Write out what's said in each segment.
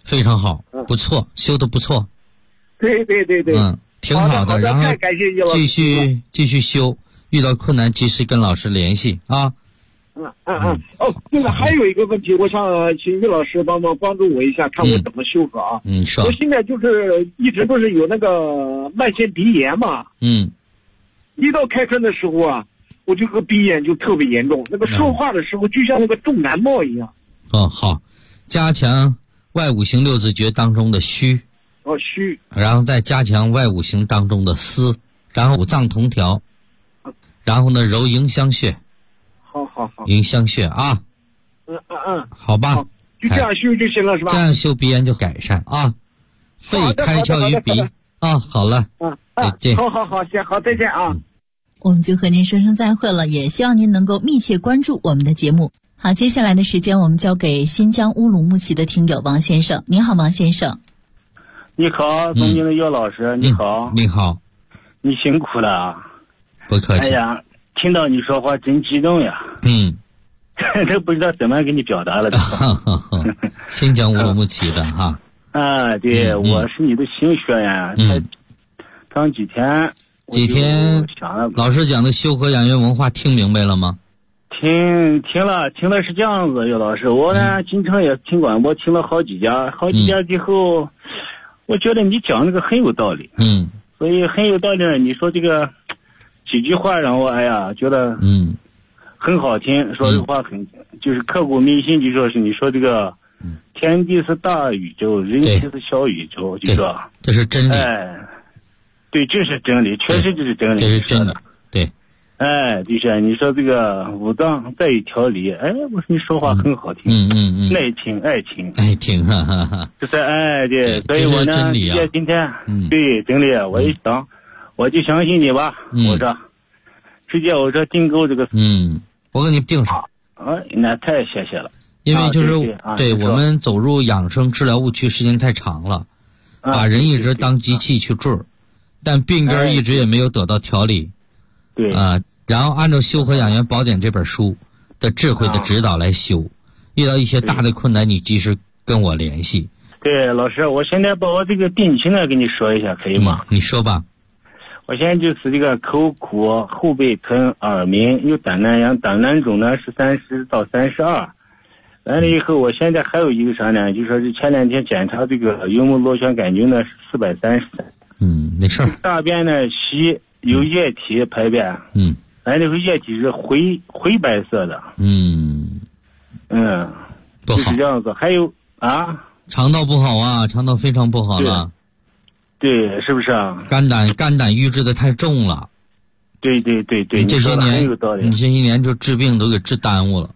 非常好，不错，修的不错。 对， 挺好的。然后太感谢你了， 继续修，遇到困难及时跟老师联系啊。 这个还有一个问题，我想请于老师帮助我一下，看我怎么修复啊。 说。 我现在就是一直不是有那个慢性鼻炎嘛。一到开春的时候啊，我这个鼻炎就特别严重，那个说话的时候就像那个重感冒一样。好， 加强外五行六字诀当中的虚。 虚。 然后再加强外五行当中的思，然后五脏同调，然后呢揉迎香穴。 好， 迎香穴啊。好吧， 就这样修就行了是吧？ 这样修鼻炎就改善啊。肺开窍于鼻啊。好了，再见。 好，行，好，再见啊。 我们就和您说声再会了，也希望您能够密切关注我们的节目。好，接下来的时间我们交给新疆乌鲁木齐的听友王先生。你好，王先生。 你好，尊敬的姚老师，你好。 你好。 你辛苦了。 不客气。 哎呀，听到你说话真激动呀。这不知道怎么给你表达了。 新疆乌鲁木齐的哈。 对，我是你的新学员。才刚几天。 老师讲的修和养元文化听明白了吗？ 听了是这样子，姚老师，我呢经常也听广播，听了好几家之后，我觉得你讲那个很有道理。所以很有道理。你说这个几句话让我觉得很好听。说这话就是刻骨铭心，就说是你说这个天地是大宇宙，人体是小宇宙，就说这是真理。 对，这是真理，确实这是真理。 这是真理。对。 就是你说这个五脏在一条理，我说你说话很好听。爱听。就是对，所以我呢，今天对真理，我一想，我就相信你吧。我说，直接我说订购这个。 我给你订上。 那太谢谢了。 因为就是对我们走入养生治疗误区时间太长了，把人一直当机器去治，但病根一直也没有得到调理。 对然后按照《修和养元宝典》这本书的智慧的指导来修，遇到一些大的困难，你及时跟我联系。 对，老师，我现在把我这个病情呢跟你说一下，可以吗？ 你说吧。 我现在就是这个口苦、后背疼、耳鸣，有胆囊炎，胆囊肿呢是30到32。完了以后，我现在还有一个啥呢？就说是前2天检查这个幽门螺旋杆菌呢是433。 没事。 大便呢稀，有液体排便。完了以后液体是灰白色的。 不好。 就是这样子。还有肠道不好啊，肠道非常不好了。 对，是不是啊？ 肝胆郁滞的太重了。 对， 你这些年就治病都给治耽误了。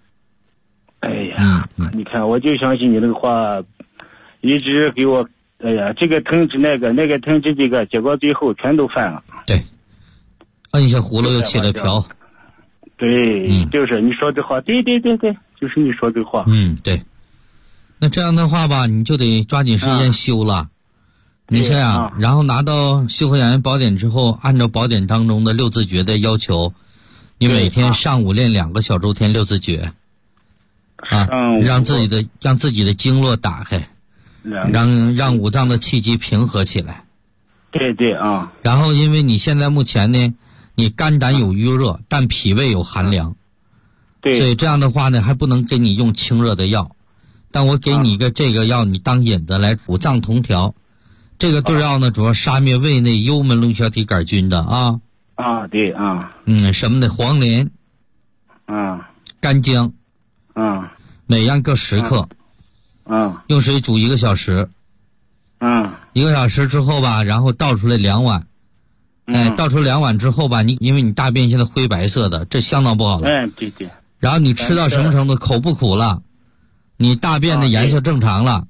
你看，我就相信你那个话，一直给我，这个疼治那个疼治这个，结果最后全都犯了。 对，摁下葫芦又起了瓢。 对，就是你说这话，对，就是你说这话。 对。那这样的话吧，你就得抓紧时间修了。你这样，然后拿到《修和养元宝典》之后，按照宝典当中的六字诀的要求，你每天上午练2个小周天六字诀。让自己的经络打开，让五脏的气机平和起来。 对。 然后因为你现在目前呢，你肝胆有郁热，但脾胃有寒凉。 对。 所以这样的话呢，还不能给你用清热的药，但我给你一个这个药，你当引子来五脏同调。这个对药呢，主要杀灭胃内幽门螺旋体杆菌的对。 什么的黄连。干姜。每样各10克。用水煮1个小时。1个小时之后吧，然后倒出来2碗。倒出2碗之后吧，因为你大便现在灰白色的，这相当不好了。 对。 然后你吃到什么程度？口不苦了，你大便的颜色正常了。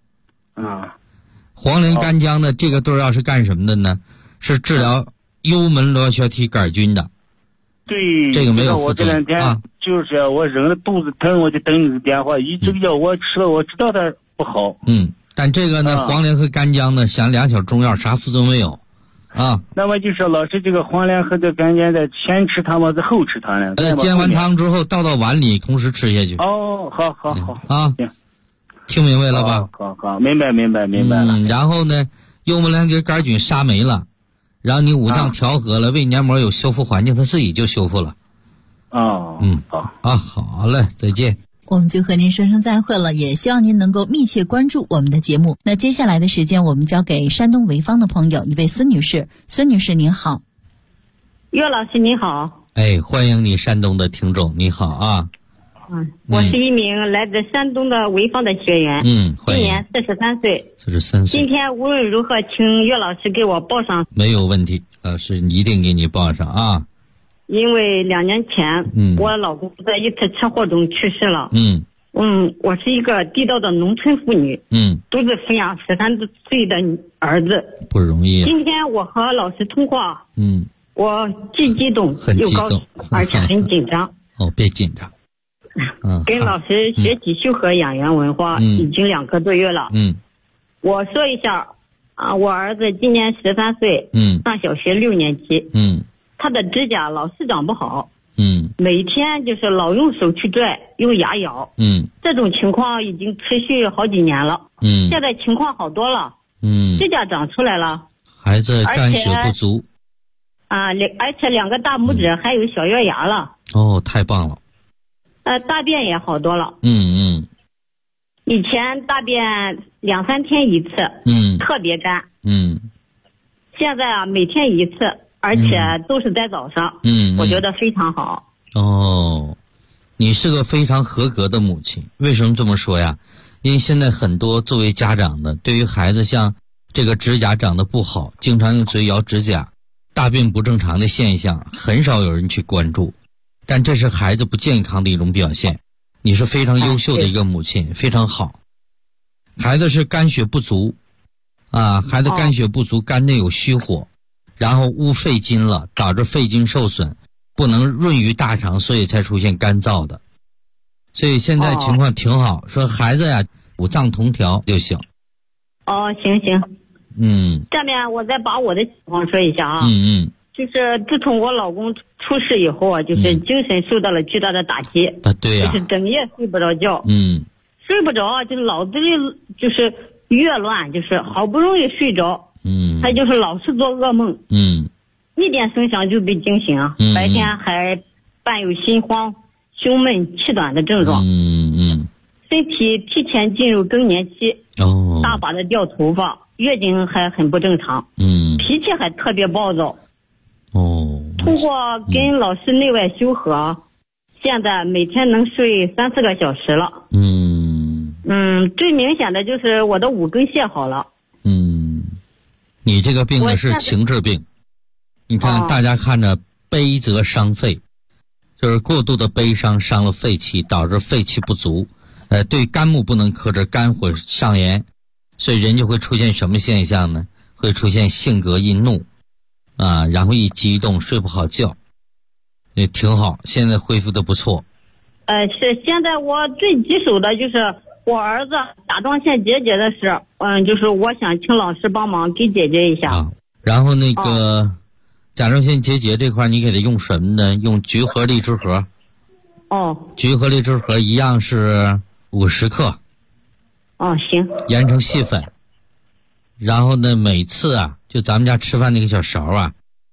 黄连干姜的这个对药是干什么的呢？是治疗幽门螺旋体杆菌的。 对， 这个没有副作用。 我这2天就是我忍着肚子疼，我就等你的电话。这个药我吃了，我知道它不好。 但这个呢，黄连和干姜呢，像2小中药，啥副作用没有。 那么就是老师，这个黄连和这干姜在先吃它吗？在后吃它呢？ 煎完汤之后倒到碗里，同时吃下去。 好。 行。 听明白了吧？ 好，明白了。 然后呢，幽门螺旋杆菌杀没了，然后你五脏调和了，胃黏膜有修复环境，它自己就修复了。好嘞，再见。 我们就和您说声再会了，也希望您能够密切关注我们的节目。那接下来的时间，我们交给山东潍坊的朋友，一位孙女士。孙女士您好。 岳老师您好。 欢迎你，山东的听众，你好啊。 我是一名来自山东的潍坊的学员。今年43岁。 43岁。 今天无论如何，请岳老师给我报上。 没有问题，老师一定给你报上啊。 因为2年前，我老公在一次车祸中去世了。我是一个地道的农村妇女。独自抚养13岁的儿子， 不容易。 今天我和老师通话。我既激动又高兴，而且很紧张。 别紧张。 跟老师学习修和养元文化已经2个多月了。我说一下我儿子今年13岁，上小学6年级。他的指甲老是长不好。每天就是老用手去拽，用牙咬。这种情况已经持续好几年了。现在情况好多了。指甲长出来了。 孩子肝血不足。 而且2个大拇指还有小月牙了。 太棒了。 大便也好多了。以前大便2-3天一次。特别干。现在每天一次，而且都是在早上。我觉得非常好。 你是个非常合格的母亲。为什么这么说呀？因为现在很多作为家长的，对于孩子像这个指甲长得不好，经常用嘴咬指甲，大便不正常的现象，很少有人去关注。但这是孩子不健康的一种表现。你是非常优秀的一个母亲，非常好。孩子是肝血不足孩子肝血不足，肝内有虚火，然后污肺经了，导致肺经受损，不能润于大肠，所以才出现干燥的。所以现在情况挺好，说孩子呀五脏同调就行。 行。下面我再把我的情况说一下啊。就是自从我老公出事以后就是精神受到了巨大的打击。 对呀。 就是整夜睡不着觉。睡不着，就脑子里就是越乱，就是好不容易睡着。他就是老是做噩梦。一点声响就被惊醒。白天还伴有心慌、胸闷、气短的症状。身体提前进入更年期。大把的掉头发，月经还很不正常。脾气还特别暴躁。通过跟老师内外修和，现在每天能睡3-4个小时了。最明显的就是我的5根线好了。 你这个病呢是情志病。你看大家看着悲则伤肺，就是过度的悲伤伤了肺气，导致肺气不足。对肝木不能克制，肝火上炎，所以人就会出现什么现象呢？会出现性格易怒然后一激动睡不好觉。也挺好，现在恢复的不错。 是现在我最棘手的就是我儿子甲状腺结节的事。就是我想请老师帮忙给解决一下。 然后那个甲状腺结节这块你给他用什么呢？用菊核荔枝核。菊核荔枝核一样是50克。 行。 研成细粉。然后呢每次就咱们家吃饭那个小勺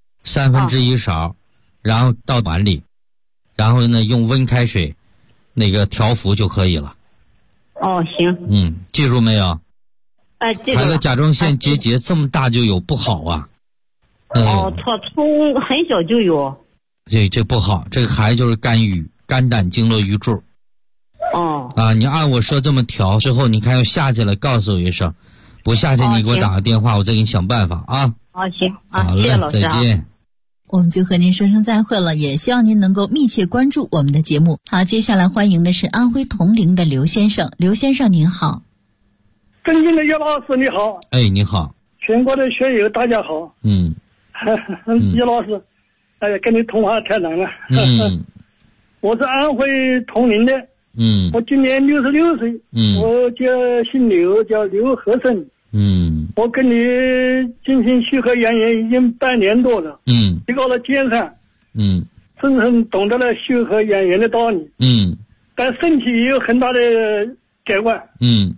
1/3勺，然后倒碗里，然后呢用温开水那个调服就可以了。 行。 记住没有？ 记住了。 孩子甲状腺结节这么大就有，不好啊。 他从很小就有。 这不好，这个孩子就是肝郁，肝胆经络瘀滞。你按我说这么调之后，你看要下去了告诉我一声，不下去你给我打个电话，我再给你想办法啊。 行。 好嘞， 谢谢老师。 再见。 我们就和您说声再会了，也希望您能够密切关注我们的节目。好，接下来欢迎的是安徽铜陵的刘先生。刘先生您好。 尊敬的岳老师你好。 你好。 全国的学友大家好。岳老师，跟你通话太难了。我是安徽铜陵的。我今年66岁。我姓刘，叫刘和生。我跟你进行虚和养颜已经半年多了。提高了肩上。深深懂得了虚和养颜的道理。但身体也有很大的改观。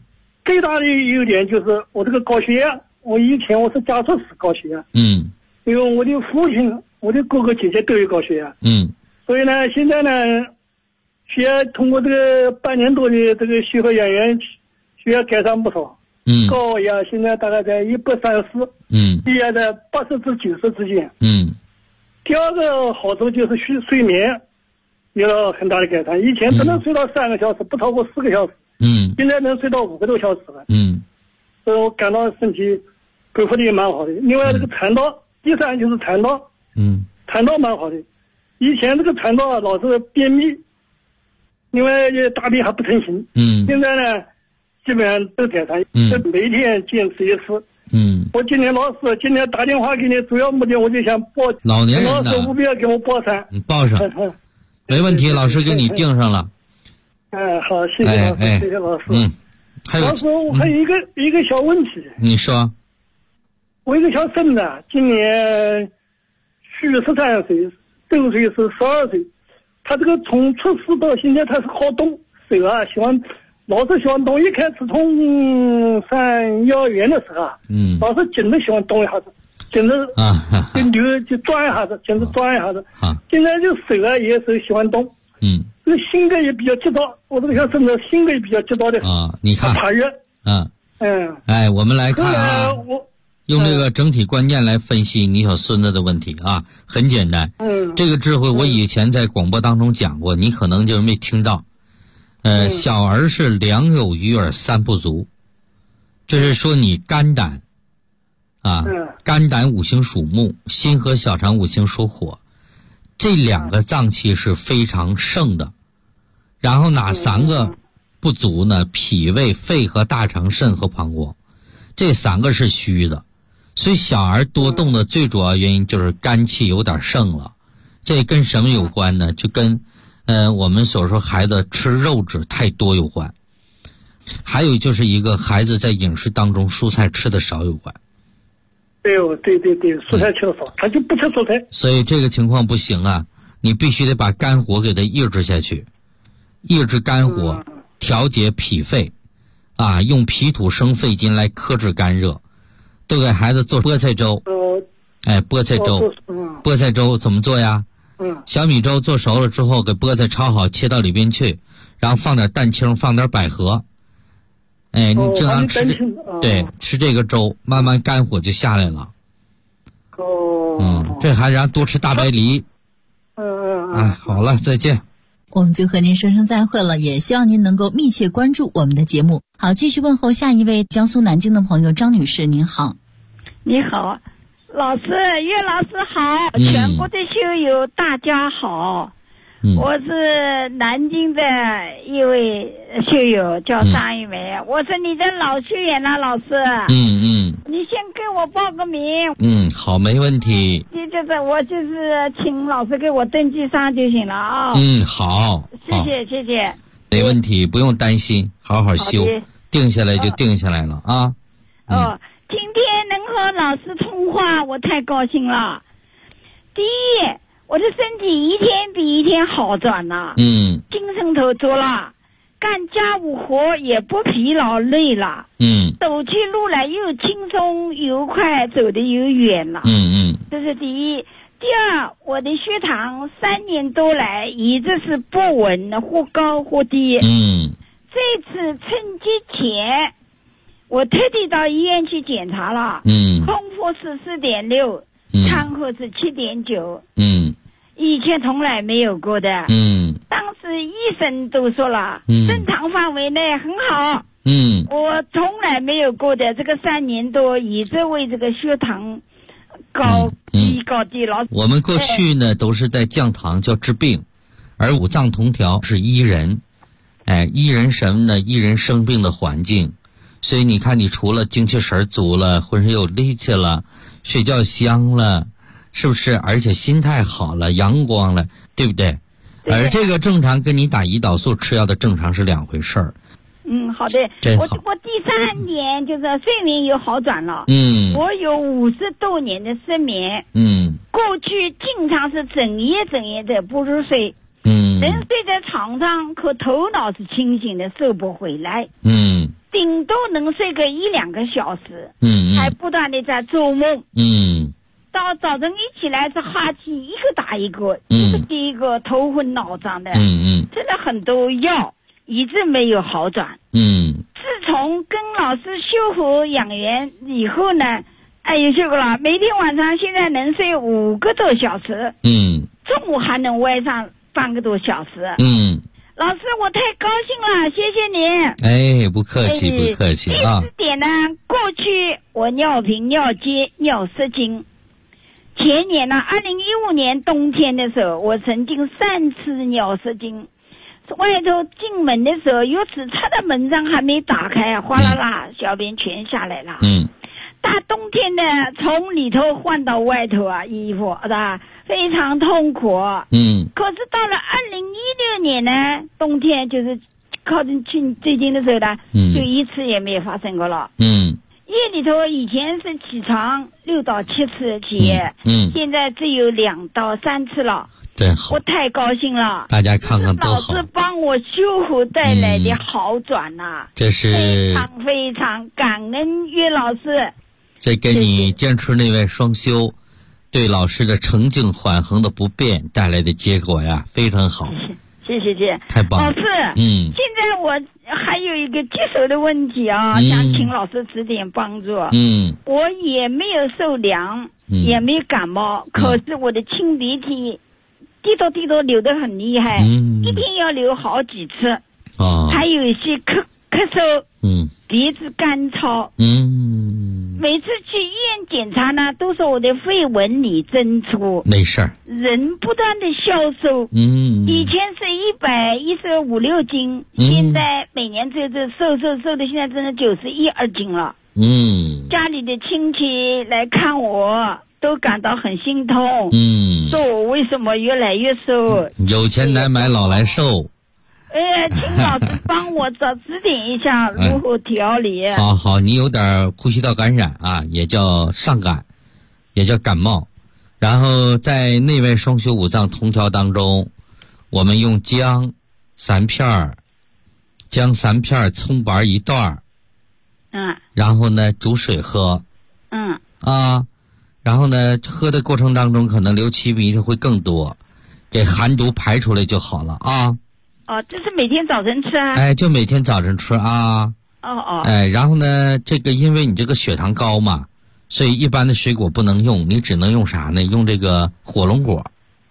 最大的优点就是我这个高血压，我以前我是家族史高血压，因为我的父亲、我的哥哥姐姐都有高血压，所以呢，现在呢，血压通过这个半年多的这个血和养元，血压改善不少，高压现在大概在134，低压在80至90之间，第二个好处就是睡眠有了很大的改善，以前只能睡到3个小时，不超过4个小时，现在能睡到5个多小时了，所以我感到身体恢复的也蛮好的。另外这个肠道，第三就是肠道，肠道蛮好的。以前这个肠道老是便秘，另外大便还不成形，现在呢基本上都改善，每天坚持一次。我今天打电话给你，主要目的我就想报老年人的，老师务必要给我报上， 你报上，没问题，老师给你定上了。 好，谢谢老师，谢谢老师。老师，我还有一个小问题。 你说。 我一个小孙子，今年13岁，周岁是12岁。他这个从出世到现在，他是好动，手啊老是喜欢动。一开始从上幼儿园的时候老是紧着喜欢动一下子，紧着就转一下子，紧着转一下子。现在就手啊也是喜欢动。这个性格也比较急躁，我这个小孙子性格也比较急躁的。 你看。 怕热。 我们来看啊。用这个整体观念来分析你小孙子的问题啊，很简单。这个智慧我以前在广播当中讲过，你可能就没听到。小儿是两有余而三不足，这是说你肝胆肝胆五行属木，心和小肠五行属火，这2个脏器是非常盛的。然后哪3个不足呢？脾胃、肺和大肠、肾和膀胱，这3个是虚的。所以小儿多动的最主要原因就是肝气有点盛了。这跟什么有关呢？就跟我们所说孩子吃肉质太多有关，还有就是一个孩子在饮食当中蔬菜吃的少有关。 对，蔬菜吃的少，他就不吃蔬菜。 所以这个情况不行啊，你必须得把肝火给它抑制下去，抑制肝火，调节脾肺，用脾土生肺金来克制肝热。都给孩子做菠菜粥。菠菜粥。菠菜粥怎么做呀？小米粥做熟了之后，给菠菜焯好，切到里边去，然后放点蛋清，放点百合。你经常吃吃这个粥，慢慢肝火就下来了。这还让多吃大白梨。好了，再见。 我们就和您说声再会了，也希望您能够密切关注我们的节目。好，继续问候下一位江苏南京的朋友张女士，您好。 你好，老师，岳老师好，全国的修友大家好。我是南京的一位修友，叫张玉梅，我是你的老学员了，老师。你先给我报个名。 好，没问题。 我就是请老师给我登记上就行了啊。 好。 谢谢。 没问题，不用担心，好好修，定下来就定下来了啊。 今天能和老师通话，我太高兴了。第一，我的身体一天比一天好转了，精神头足了，干家务活也不疲劳累了，走起路来又轻松又快，走得又远了，这是第一。第二，我的血糖3年多来一直是不稳，或高或低，这次春节前我特地到医院去检查了，空腹是4.6，餐后是7.9，以前从来没有过的，当时医生都说了，正常范围内很好，我从来没有过的，这个3年多一直为这个血糖高低老。 我们过去呢都是在降糖叫治病，而五脏同调是医人，医人什么呢？医人生病的环境。所以你看，你除了精气神足了，浑身有力气了，睡觉香了，是不是？而且心态好了，阳光了，对不对？而这个正常跟你打胰岛素吃药的正常是2回事儿。 好的。我第3年就是睡眠有好转了。我有50多年的失眠。过去经常是整夜的不入睡。人睡在床上，可头脑是清醒的，收不回来。第顶多能睡个1-2个小时，还不断的在做梦，到早晨一起来是哈气一个打一个，就是第一个头昏脑胀的，吃了很多药，一直没有好转。自从跟老师修复养元以后呢，有效果了，每天晚上现在能睡5个多小时，中午还能歪上半个多小时。老师，我太高兴了，谢谢您。不客气，不客气啊。 第4点呢，过去我尿频、尿结、尿失禁。前年呢，2015年冬天的时候，我曾经3次尿失禁。外头进门的时候，有次插在门上还没打开，哗啦啦，小便全下来了。大冬天的，从里头换到外头啊，衣服是吧？非常痛苦。可是到了2016年呢，冬天就是靠近最近的时候呢，就1次也没有发生过了。夜里头以前是起床6到7次起，现在只有2到3次了。 真好， 我太高兴了！ 大家看看多好， 老师帮我修复带来的好转呐， 这是非常非常感恩岳老师。 这给你坚持内外双修，对老师的澄净缓衡的不变带来的结果呀，非常好。 谢谢， 太棒了。 老师，现在我还有一个棘手的问题啊，想请老师指点帮助。我也没有受凉，也没感冒，可是我的清鼻涕滴答流得很厉害，一天要流好几次，还有一些咳嗽，鼻子干燥，每次去医院检查呢，都说我的肺纹理增粗， 没事儿， 人不断的消瘦，以前是115-116斤，现在每年瘦的，现在真的91-2斤了。家里的亲戚来看我，都感到很心痛，说我为什么越来越瘦？ 有钱难买老来瘦。 请老师帮我指点一下如何调理。 好，你有点呼吸道感染啊，也叫上感，也叫感冒。然后在内外双修5脏同调当中，我们用姜3片，葱白1段，然后呢煮水喝，然后呢喝的过程当中可能流气鼻涕会更多，给寒毒排出来就好了啊。 这是每天早晨吃啊？ 就每天早晨吃啊。然后呢，这个因为你这个血糖高嘛，所以一般的水果不能用，你只能用啥呢？用这个火龙果。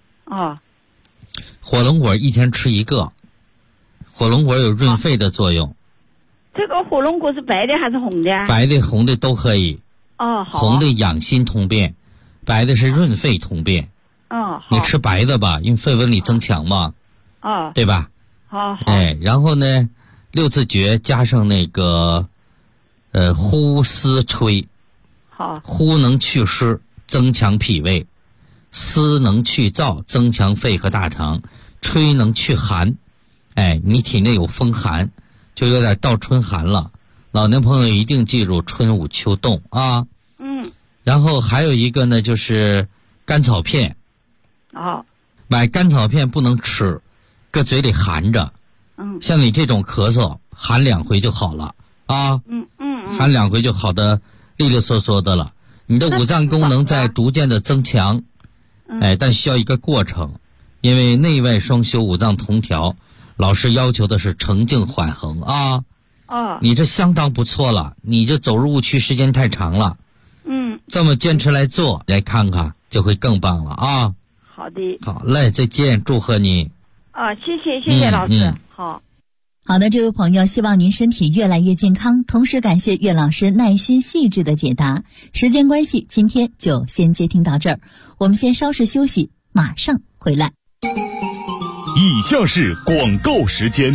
火龙果一天吃1个，火龙果有润肺的作用。 这个火龙果是白的还是红的？ 白的、红的都可以。 好。 红的养心通便，白的是润肺通便。 好。 你吃白的吧，因为肺纹理增强嘛。对吧？ 好。 然后呢，6字诀加上那个呼丝吹。 好。 呼能祛湿，增强脾胃；丝能去燥，增强肺和大肠；吹能去寒。你体内有风寒，就有点到春寒了。老年朋友一定记住春捂秋冻啊。然后还有一个呢，就是甘草片。买甘草片不能吃，搁嘴里含着。像你这种咳嗽，含2回就好了啊。含2回就好的利利索索的了。你的5脏功能在逐渐的增强，但需要一个过程，因为内外双修5脏同调，老师要求的是澄净缓衡啊。你这相当不错了，你这走入误区时间太长了。这么坚持来做，来看看就会更棒了啊。 好的。 好嘞，再见，祝贺你。 谢谢老师。 好的，这位朋友，希望您身体越来越健康，同时感谢岳老师耐心细致的解答。时间关系，今天就先接听到这儿，我们先稍事休息，马上回来。 以下是广告时间。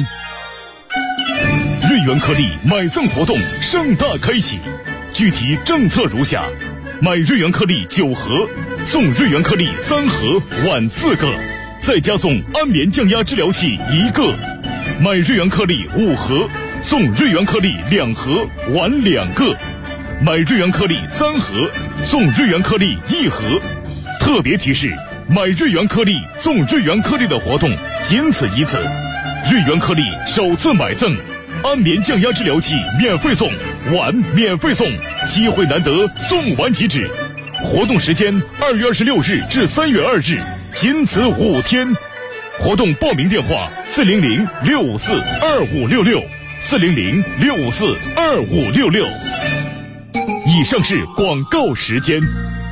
瑞元颗粒买赠活动盛大开启，具体政策如下：买瑞元颗粒9盒，送瑞元颗粒3盒，晚4个，再加送安眠降压治疗器1个；买瑞元颗粒5盒，送瑞元颗粒2盒，晚2个；买瑞元颗粒3盒，送瑞元颗粒1盒。特别提示：买瑞元颗粒送瑞元颗粒的活动仅此一次，瑞元颗粒首次买赠安眠降压治疗器免费送，碗免费送，机会难得，送完即止。活动时间2月26日至3月2日，仅此5天。活动报名电话400-654-2566，400-654-2566。以上是广告时间。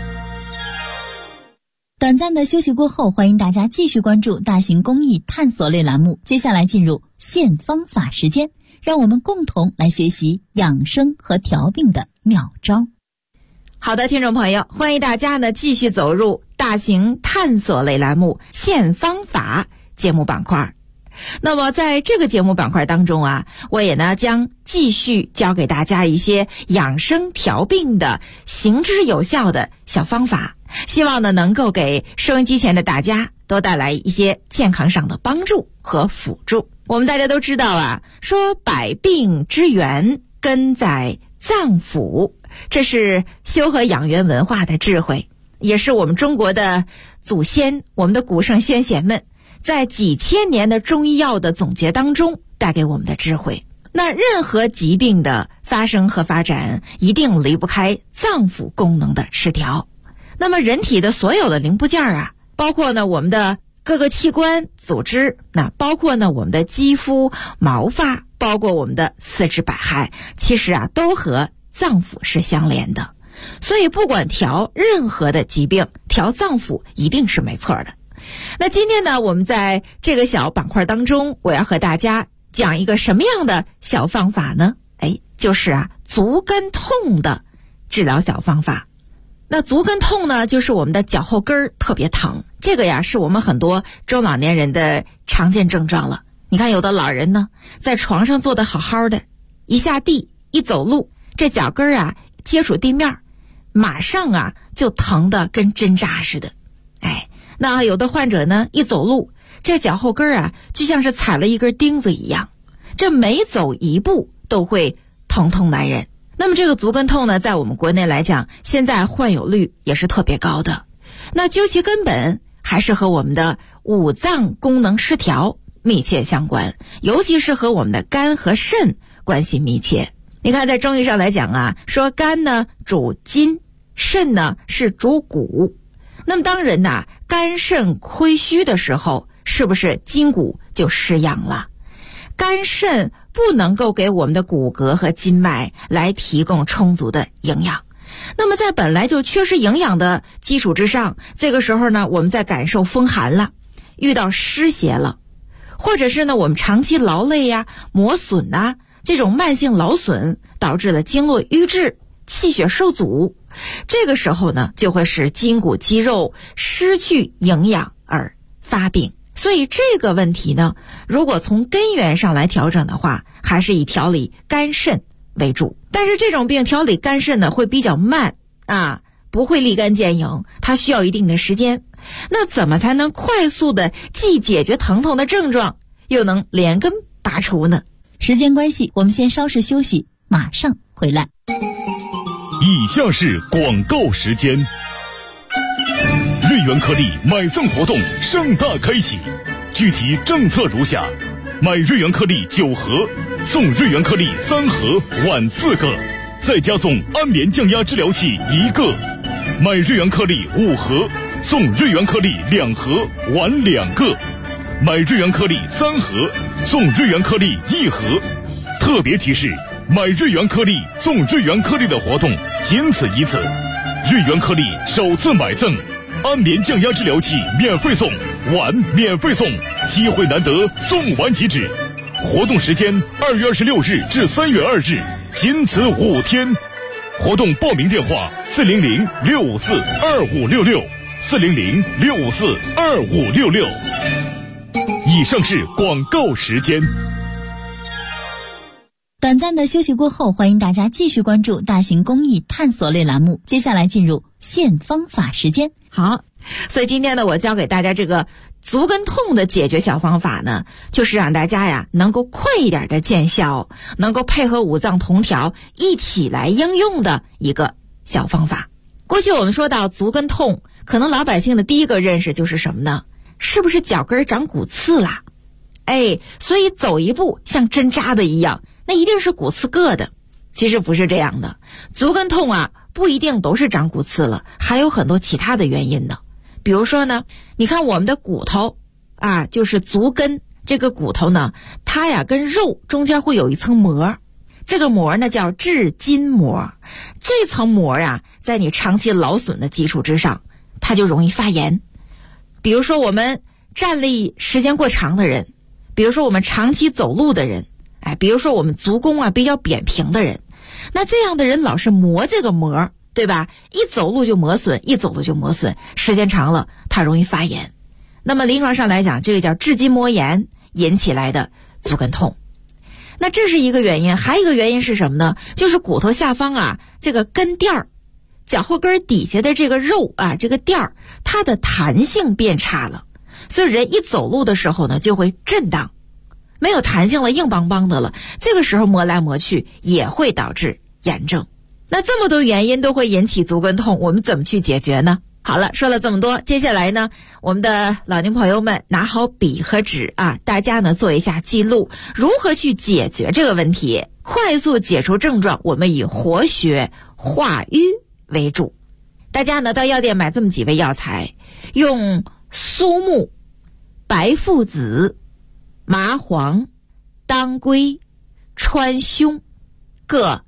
短暂的休息过后，欢迎大家继续关注大型公益探索类栏目。接下来进入现方法时间，让我们共同来学习养生和调病的妙招。 好的，听众朋友，欢迎大家呢继续走入大型探索类栏目现方法节目板块。那么在这个节目板块当中啊，我也呢将继续教给大家一些养生调病的行之有效的小方法，希望呢能够给收音机前的大家都带来一些健康上的帮助和辅助。我们大家都知道啊，说百病之源根在脏腑，这是修和养元文化的智慧，也是我们中国的祖先，我们的古圣先贤们在几千年的中医药的总结当中带给我们的智慧。那任何疾病的发生和发展一定离不开脏腑功能的失调。那么人体的所有的零部件啊，包括呢我们的各个器官组织，那包括呢我们的肌肤毛发，包括我们的四肢百骸，其实啊都和脏腑是相连的。所以不管调任何的疾病，调脏腑一定是没错的。那今天呢，我们在这个小板块当中，我要和大家讲一个什么样的小方法呢？就是啊足跟痛的治疗小方法。那足跟痛呢，就是我们的脚后跟特别疼，这个呀是我们很多中老年人的常见症状了。你看有的老人呢，在床上坐得好好的，一下地一走路，这脚跟啊接触地面，马上啊就疼得跟针扎似的。那有的患者呢，一走路，这脚后跟啊就像是踩了一根钉子一样，这每走一步都会疼痛难忍。那么这个足跟痛呢，在我们国内来讲，现在患有率也是特别高的。那究其根本，还是和我们的五脏功能失调密切相关，尤其是和我们的肝和肾关系密切。你看在中医上来讲啊，说肝呢主筋，肾呢是主骨。那么当人呐肝肾亏虚的时候，是不是筋骨就失养了？肝肾不能够给我们的骨骼和筋脉来提供充足的营养。那么在本来就缺失营养的基础之上，这个时候呢，我们在感受风寒了，遇到湿邪了，或者是呢我们长期劳累呀、磨损啊，这种慢性劳损导致了经络瘀滞、气血受阻，这个时候呢就会使筋骨肌肉失去营养而发病。所以这个问题呢，如果从根源上来调整的话，还是以调理肝肾为主。但是这种病调理肝肾呢会比较慢啊，不会立竿见影，它需要一定的时间。那怎么才能快速的既解决疼痛的症状，又能连根拔除呢？ 时间关系，我们先稍事休息，马上回来。 以下是广告时间。瑞元颗粒买赠活动盛大开启，具体政策如下：买瑞元颗粒9盒，送瑞元颗粒3盒，碗4个，再加送安眠降压治疗器1个；买瑞元颗粒5盒，送瑞元颗粒2盒，碗2个；买瑞元颗粒3盒，送瑞元颗粒1盒。特别提示：买瑞元颗粒送瑞元颗粒的活动仅此一次，瑞元颗粒首次买赠，安眠降压治疗器免费送，碗免费送，机会难得，送完即止。活动时间2月26日至3月2日，仅此5天。活动报名电话400-654-2566，400-654-2566。以上是广告时间。 短暂的休息过后，欢迎大家继续关注大型公益探索类栏目。接下来进入现方法时间。 好，所以今天呢，我教给大家这个足跟痛的解决小方法呢，就是让大家呀能够快一点的见效，能够配合五脏同调一起来应用的一个小方法。过去我们说到足跟痛，可能老百姓的第一个认识就是什么呢？是不是脚跟长骨刺啦？所以走一步像针扎的一样， 那一定是骨刺硌的。其实不是这样的，足跟痛啊，不一定都是长骨刺了，还有很多其他的原因呢。比如说呢，你看我们的骨头啊，就是足跟这个骨头呢，它呀跟肉中间会有一层膜，这个膜呢叫至筋膜。这层膜啊，在你长期劳损的基础之上，它就容易发炎。比如说我们站立时间过长的人，比如说我们长期走路的人，比如说我们足弓啊比较扁平的人，那这样的人老是磨这个膜，对吧？一走路就磨损，一走路就磨损，时间长了它容易发炎。那么临床上来讲，这个叫至筋膜炎引起来的足跟痛。那这是一个原因，还有一个原因是什么呢？就是骨头下方啊，这个跟垫儿，脚后跟底下的这个肉啊，这个垫儿，它的弹性变差了，所以人一走路的时候呢，就会震荡，没有弹性了，硬邦邦的了。这个时候磨来磨去，也会导致炎症。那这么多原因都会引起足跟痛，我们怎么去解决呢？好了，说了这么多，接下来呢，我们的老年朋友们拿好笔和纸啊，大家呢做一下记录，如何去解决这个问题，快速解除症状，我们以活血化瘀为主。大家呢到药店买这么几味药材，用苏木、白附子、麻黄、当归、川芎各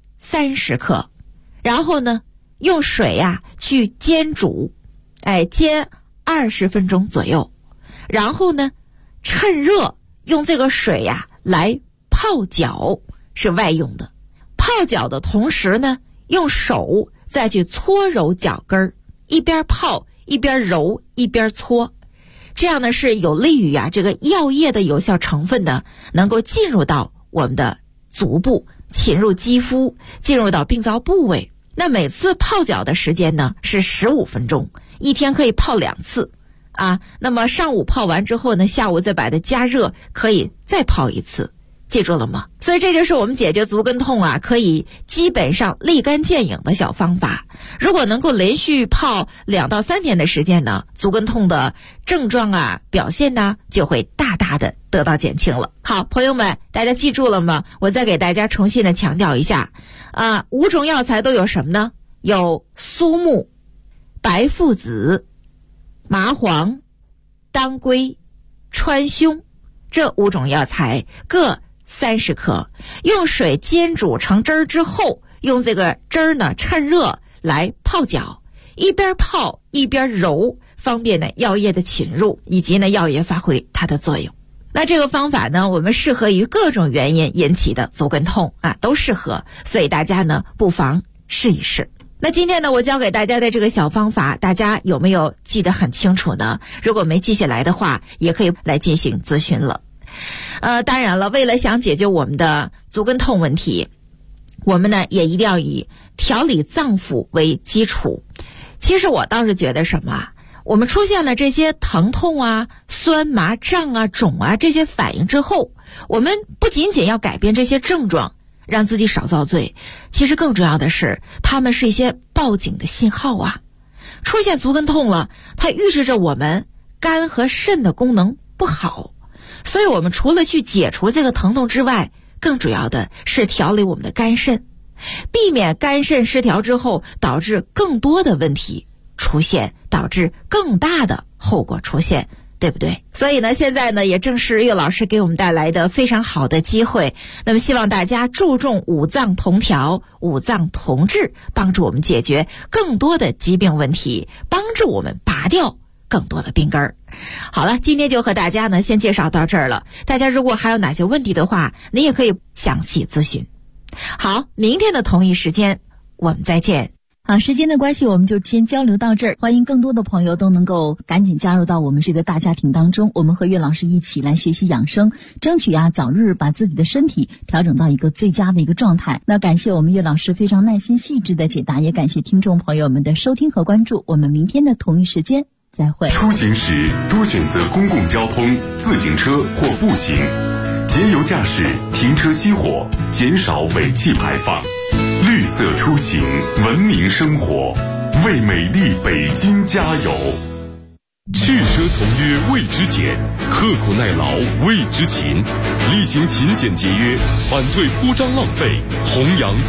30克，然后呢用水呀去煎煮，煎20分钟左右，然后呢趁热用这个水呀来泡脚，是外用的。泡脚的同时呢，用手再去搓揉脚跟儿，一边泡一边揉一边搓，这样呢是有利于这个药液的有效成分呢能够进入到我们的足部，侵入肌肤，进入到病灶部位。那每次泡脚的时间呢是15分钟，一天可以泡2次啊。那么上午泡完之后呢，下午再把它加热，可以再泡1次，记住了吗？所以这就是我们解决足跟痛啊，可以基本上立竿见影的小方法。如果能够连续泡2到3天的时间呢，足跟痛的症状啊表现呢就会大大的得到减轻了。好，朋友们，大家记住了吗？我再给大家重新的强调一下，5种药材都有什么呢？有苏木、白附子、麻黄、当归、川芎，这5种药材各30克，用水煎煮成汁儿之后，用这个汁儿呢趁热来泡脚，一边泡一边揉，方便呢药液的侵入，以及呢药液发挥它的作用。那这个方法呢，我们适合于各种原因引起的足跟痛啊，都适合，所以大家呢不妨试一试。那今天呢，我教给大家的这个小方法，大家有没有记得很清楚呢？如果没记下来的话，也可以来进行咨询了。当然了，为了想解决我们的足跟痛问题，我们呢也一定要以调理脏腑为基础。其实我倒是觉得什么我们出现了这些疼痛啊、酸麻胀啊、肿啊这些反应之后，我们不仅仅要改变这些症状，让自己少遭罪，其实更重要的是，它们是一些报警的信号啊。出现足跟痛了，它预示着我们肝和肾的功能不好，所以我们除了去解除这个疼痛之外，更主要的是调理我们的肝肾，避免肝肾失调之后导致更多的问题出现，导致更大的后果出现，对不对？所以呢，现在呢也正是岳老师给我们带来的非常好的机会，那么希望大家注重五脏同调、五脏同治，帮助我们解决更多的疾病问题，帮助我们拔掉更多的病根儿。好了，今天就和大家呢先介绍到这儿了，大家如果还有哪些问题的话，您也可以详细咨询。好，明天的同一时间我们再见。 好，时间的关系我们就先交流到这儿，欢迎更多的朋友都能够赶紧加入到我们这个大家庭当中，我们和岳老师一起来学习养生，争取早日把自己的身体调整到一个最佳的一个状态。那感谢我们岳老师非常耐心细致的解答，也感谢听众朋友们的收听和关注，我们明天的同一时间再会。 出行时多选择公共交通、自行车或步行，节油驾驶，停车熄火，减少尾气排放。绿色出行，文明生活，为美丽北京加油。 去奢从约谓之俭，刻苦耐劳谓之勤。厉行勤俭节约，反对铺张浪费，弘扬